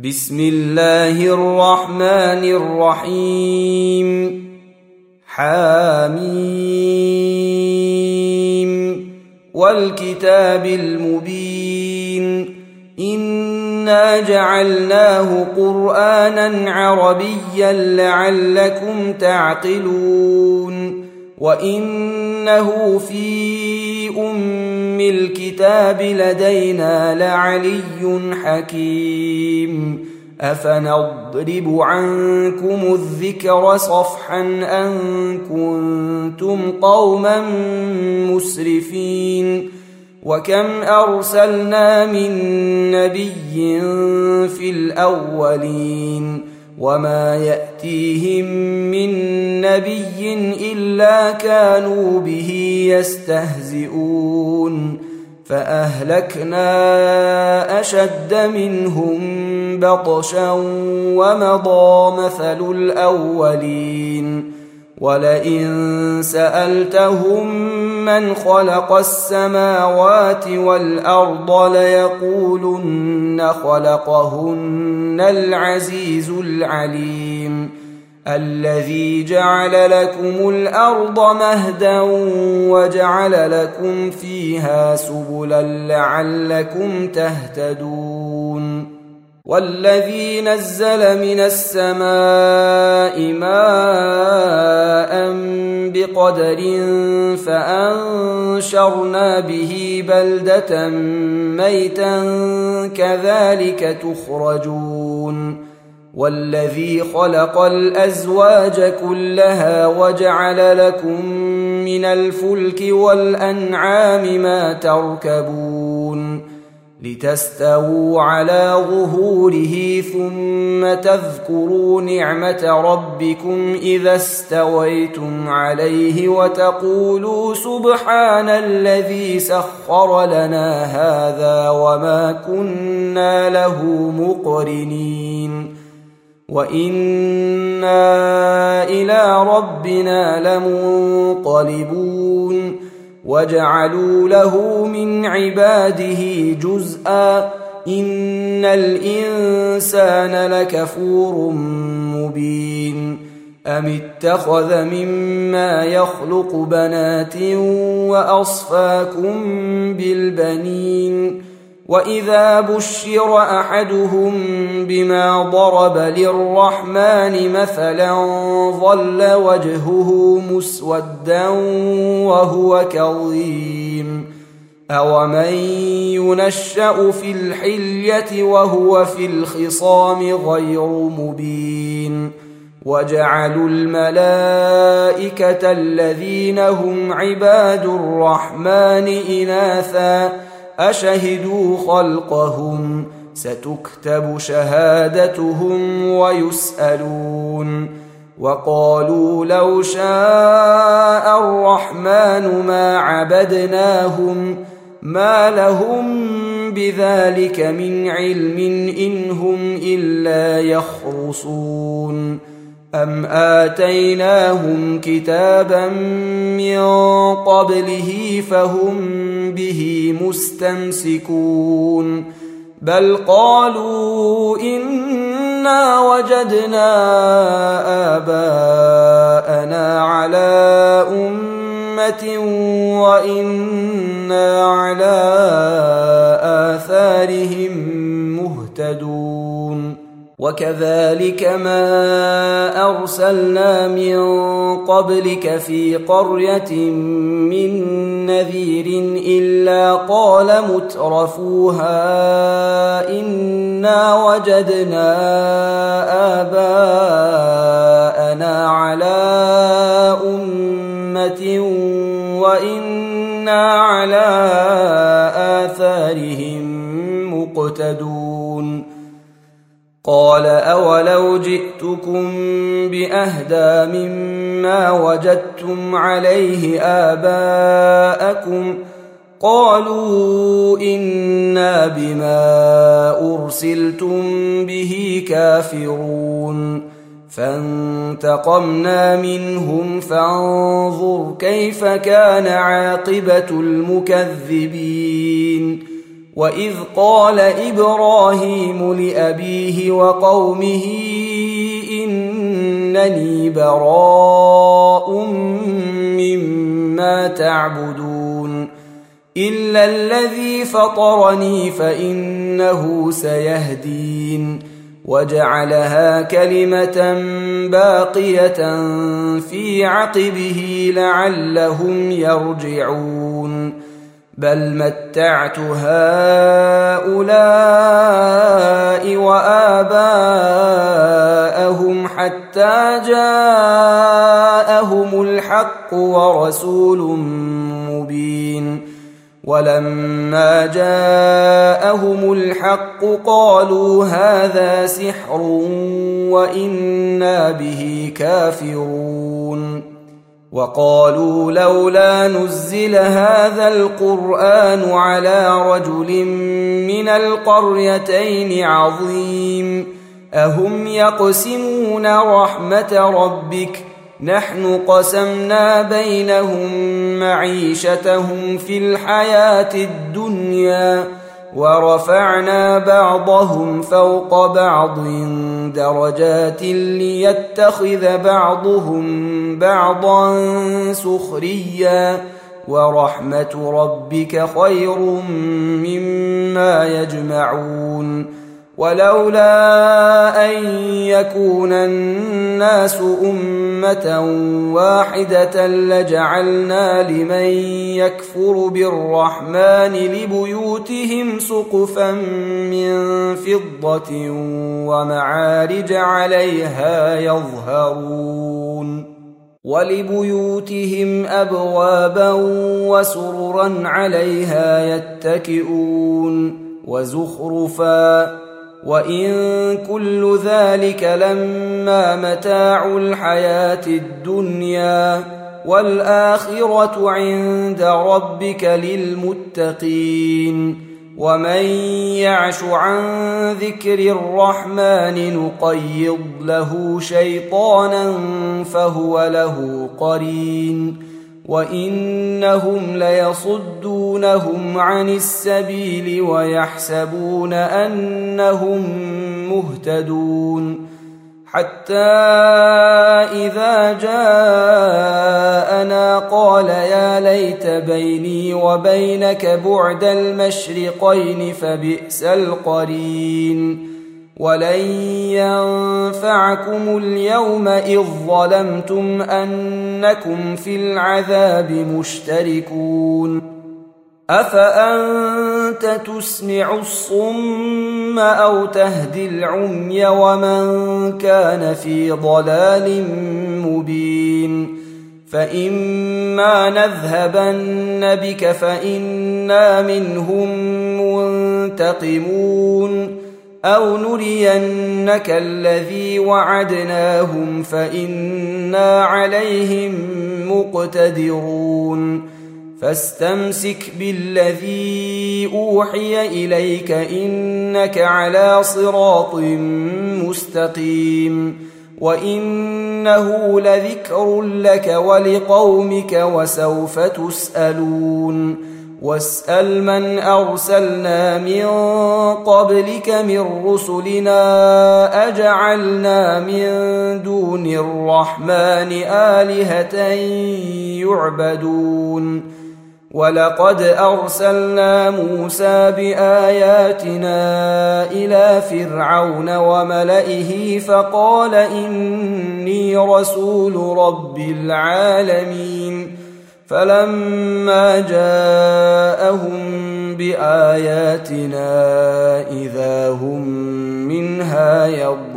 بسم الله الرحمن الرحيم. حاميم والكتاب المبين إنا جعلناه قرآنا عربيا لعلكم تعقلون وإنه في أم الكتاب لدينا لعلي حكيم أفنضرب عنكم الذكر صفحا أن كنتم قوما مسرفين وكم أرسلنا من نبي في الأولين وما يأتيهم من نبي إلا كانوا به يستهزئون فأهلكنا أشد منهم بطشا ومضى مثل الأولين ولئن سألتهم من خلق السماوات والأرض ليقولن خلقهن العزيز العليم الذي جعل لكم الأرض مهدا وجعل لكم فيها سبلا لعلكم تهتدون والذي نزل من السماء ماء بقدر فأنشرنا به بلدة ميتا كذلك تخرجون والذي خلق الأزواج كلها وجعل لكم من الفلك والأنعام ما تركبون لتستووا على ظهوره ثم تذكروا نعمة ربكم إذا استويتم عليه وتقولوا سبحان الذي سخر لنا هذا وما كنا له مقرنين وإنا إلى ربنا لمنقلبون وجعلوا له من عباده جزءا إن الإنسان لكفور مبين أم اتخذ مما يخلق بنات وأصفاكم بالبنين وإذا بشر أحدهم بما ضرب للرحمن مثلا ظل وجهه مسودا وهو كظيم أومن ينشأ في الحلية وهو في الخصام غير مبين وجعلوا الملائكة الذين هم عباد الرحمن إناثا أشهدوا خلقهم ستكتب شهادتهم ويسألون وقالوا لو شاء الرحمن ما عبدناهم ما لهم بذلك من علم إن هم إلا يخرصون أم آتيناهم كتابا من قبله فهم به مستمسكون بل قالوا إنا وجدنا آباءنا على أمة وإنا على آثارهم مهتدون وكذلك ما أرسلنا من قبلك في قرية من نذير إلا قال مترفوها إنا وجدنا آباءنا على أمة وإنا على آثارهم مقتدون قال أولو جئتكم بأهدى مما وجدتم عليه آباءكم قالوا إنا بما أرسلتم به كافرون فانتقمنا منهم فانظر كيف كان عاقبة المكذبين وإذ قال إبراهيم لأبيه وقومه إنني براء مما تعبدون إلا الذي فطرني فإنه سيهدين وجعلها كلمة باقية في عقبه لعلهم يرجعون بل متعت هؤلاء وآباءهم حتى جاءهم الحق ورسول مبين ولما جاءهم الحق قالوا هذا سحر وإنا به كافرون وقالوا لولا نزل هذا القرآن على رجل من القريتين عظيم أهم يقسمون رحمة ربك نحن قسمنا بينهم معيشتهم في الحياة الدنيا ورفعنا بعضهم فوق بعض درجات ليتخذ بعضهم بعضا سخريا ورحمة ربك خير مما يجمعون ولولا أن يكون الناس أمة واحدة لجعلنا لمن يكفر بالرحمن لبيوتهم سقفا من فضة ومعارج عليها يظهرون ولبيوتهم أبوابا وسررا عليها يتكئون وزخرفا وإن كل ذلك لما متاع الحياة الدنيا والآخرة عند ربك للمتقين ومن يعش عن ذكر الرحمن نقيض له شيطانا فهو له قرين وإنهم ليصدونهم عن السبيل ويحسبون أنهم مهتدون حتى إذا جاءنا قال يا ليت بيني وبينك بعد المشرقين فبئس القرين ولن ينفعكم اليوم إذ ظلمتم أنكم في العذاب مشتركون أفأنت تسمع الصم أو تهدي العمي ومن كان في ضلال مبين فإما نذهبن بك فإنا منهم منتقمون أو نرينك الذي وعدناهم فإنا عليهم مقتدرون فاستمسك بالذي أوحي إليك إنك على صراط مستقيم وإنه لذكر لك ولقومك وسوف تسألون واسأل من أرسلنا من قبلك من رسلنا أجعلنا من دون الرحمن آلهة يعبدون ولقد أرسلنا موسى بآياتنا إلى فرعون وملئه فقال إني رسول رب العالمين فلما جاءهم بآياتنا إذا هم منها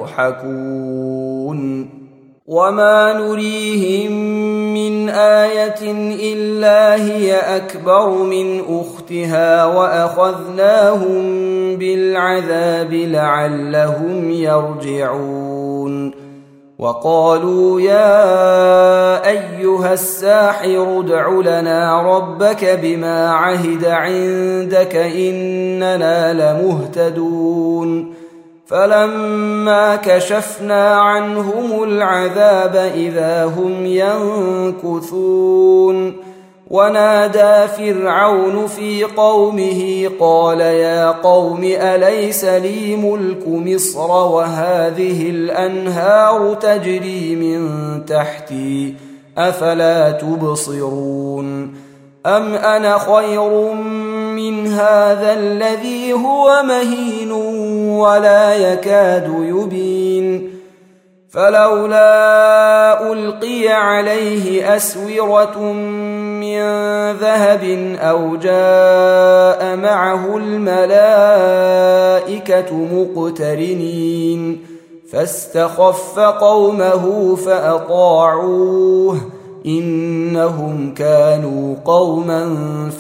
يضحكون وما نريهم من آية إلا هي أكبر من أختها وأخذناهم بالعذاب لعلهم يرجعون وقالوا يا أيها الساحر ادع لنا ربك بما عهد عندك إننا لمهتدون فلما كشفنا عنهم العذاب إذا هم ينكثون ونادى فرعون في قومه قال يا قوم أليس لي ملك مصر وهذه الأنهار تجري من تحتي أفلا تبصرون أم أنا خير من هذا الذي هو مهين ولا يكاد يبين فلولا ألقي عليه أسورة من ذهب أو جاء معه الملائكة مقترنين فاستخف قومه فأطاعوه إنهم كانوا قوما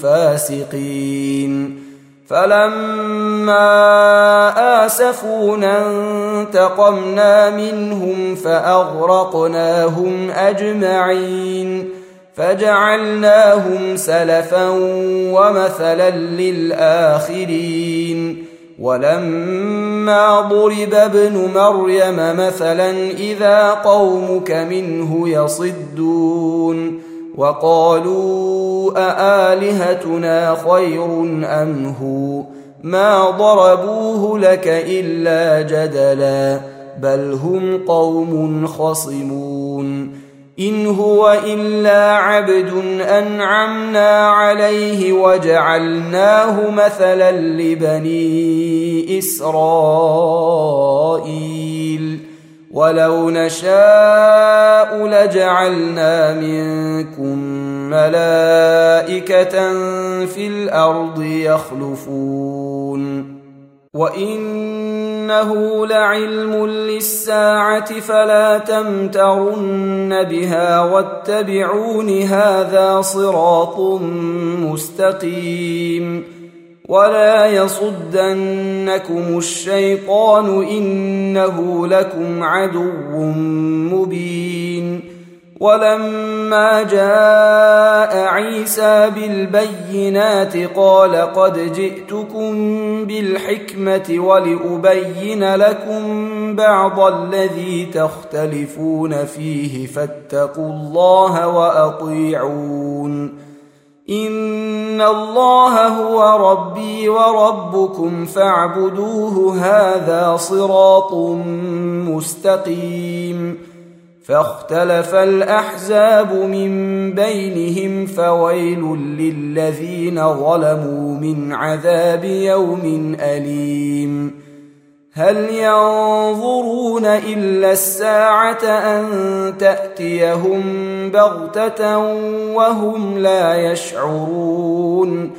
فاسقين فلما آسفونا انتقمنا منهم فأغرقناهم أجمعين فجعلناهم سلفا ومثلا للآخرين ولما ضرب ابن مريم مثلا إذا قومك منه يصدون وقالوا أآلهتنا خير أم هو ما ضربوه لك إلا جدلا بل هم قوم خصمون إن هو إلا عبد أنعمنا عليه وجعلناه مثلا لبني إسرائيل ولو نشاء لجعلنا منكم ملائكة في الأرض يخلفون وإنه لعلم للساعة فلا تمترن بها واتبعون هذا صراط مستقيم ولا يصدنكم الشيطان إنه لكم عدو مبين ولما جاء عيسى بالبينات قال قد جئتكم بالحكمة ولأبين لكم بعض الذي تختلفون فيه فاتقوا الله وأطيعون إن الله هو ربي وربكم فاعبدوه هذا صراط مستقيم فاختلف الأحزاب من بينهم فويل للذين ظلموا من عذاب يوم أليم هل ينظرون إلا الساعة أن تأتيهم بغتة وهم لا يشعرون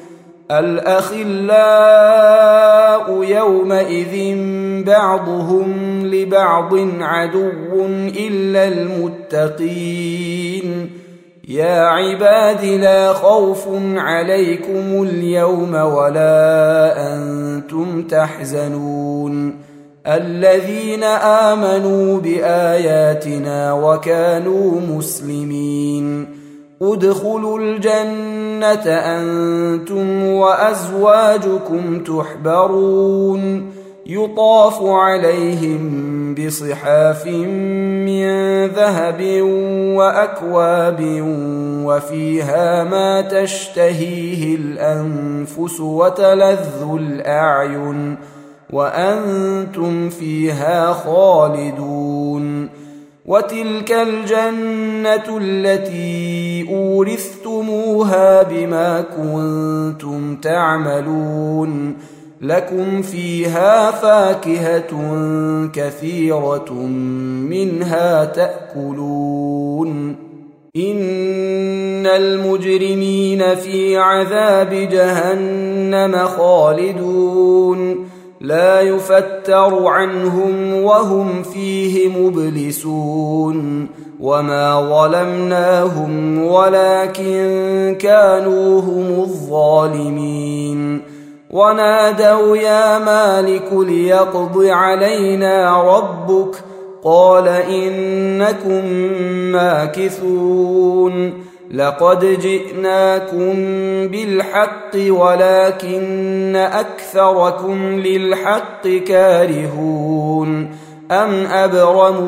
الأخلاء يومئذ بعضهم لبعض عدو إلا المتقين يا عباد لا خوف عليكم اليوم ولا أنتم تحزنون الذين آمنوا بآياتنا وكانوا مسلمين ادخلوا الجنة أنتم وأزواجكم تحبرون يطاف عليهم بصحاف من ذهب وأكواب وفيها ما تشتهيه الأنفس وتلذ الأعين وأنتم فيها خالدون وتلك الجنة التي أورثتموها بما كنتم تعملون لكم فيها فاكهة كثيرة منها تأكلون إن المجرمين في عذاب جهنم خالدون لا يفتر عنهم وهم فيه مبلسون وما ظلمناهم ولكن كانوا هم الظالمين ونادوا يا مالك ليقض علينا ربك قال إنكم ماكثون لقد جئناكم بالحق ولكن أكثركم للحق كارهون أم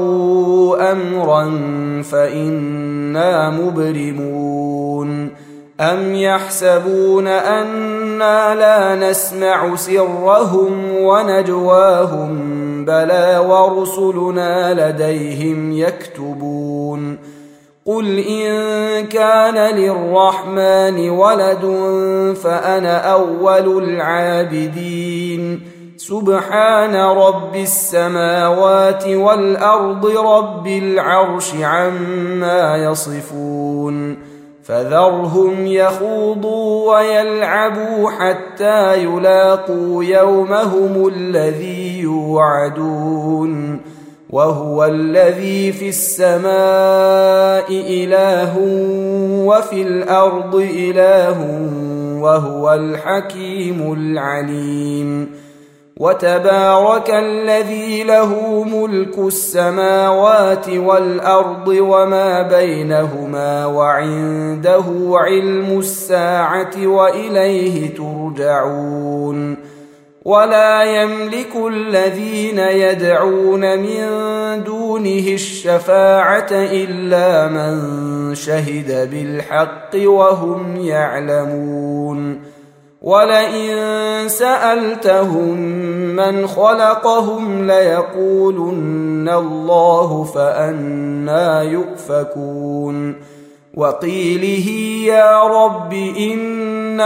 أبرموا أمرا فإنا مبرمون أم يحسبون أنا لا نسمع سرهم ونجواهم بلى ورسلنا لديهم يكتبون قل إن كان للرحمن ولد فأنا أول العابدين سبحان رب السماوات والأرض رب العرش عما يصفون فذرهم يخوضوا ويلعبوا حتى يلاقوا يومهم الذي يوعدون وهو الذي في السماء إله وفي الأرض إله وهو الحكيم العليم وتبارك الذي له ملك السماوات والأرض وما بينهما وعنده علم الساعة وإليه ترجعون ولا يملك الذين يدعون من دونه الشفاعة إلا من شهد بالحق وهم يعلمون ولئن سألتهم من خلقهم ليقولن الله فأنى يؤفكون وقيله يا رب إن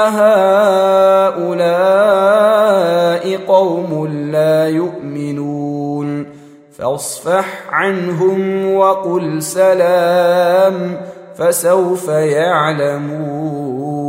هؤلاء قوم لا يؤمنون فاصفح عنهم وقل سلام فسوف يعلمون.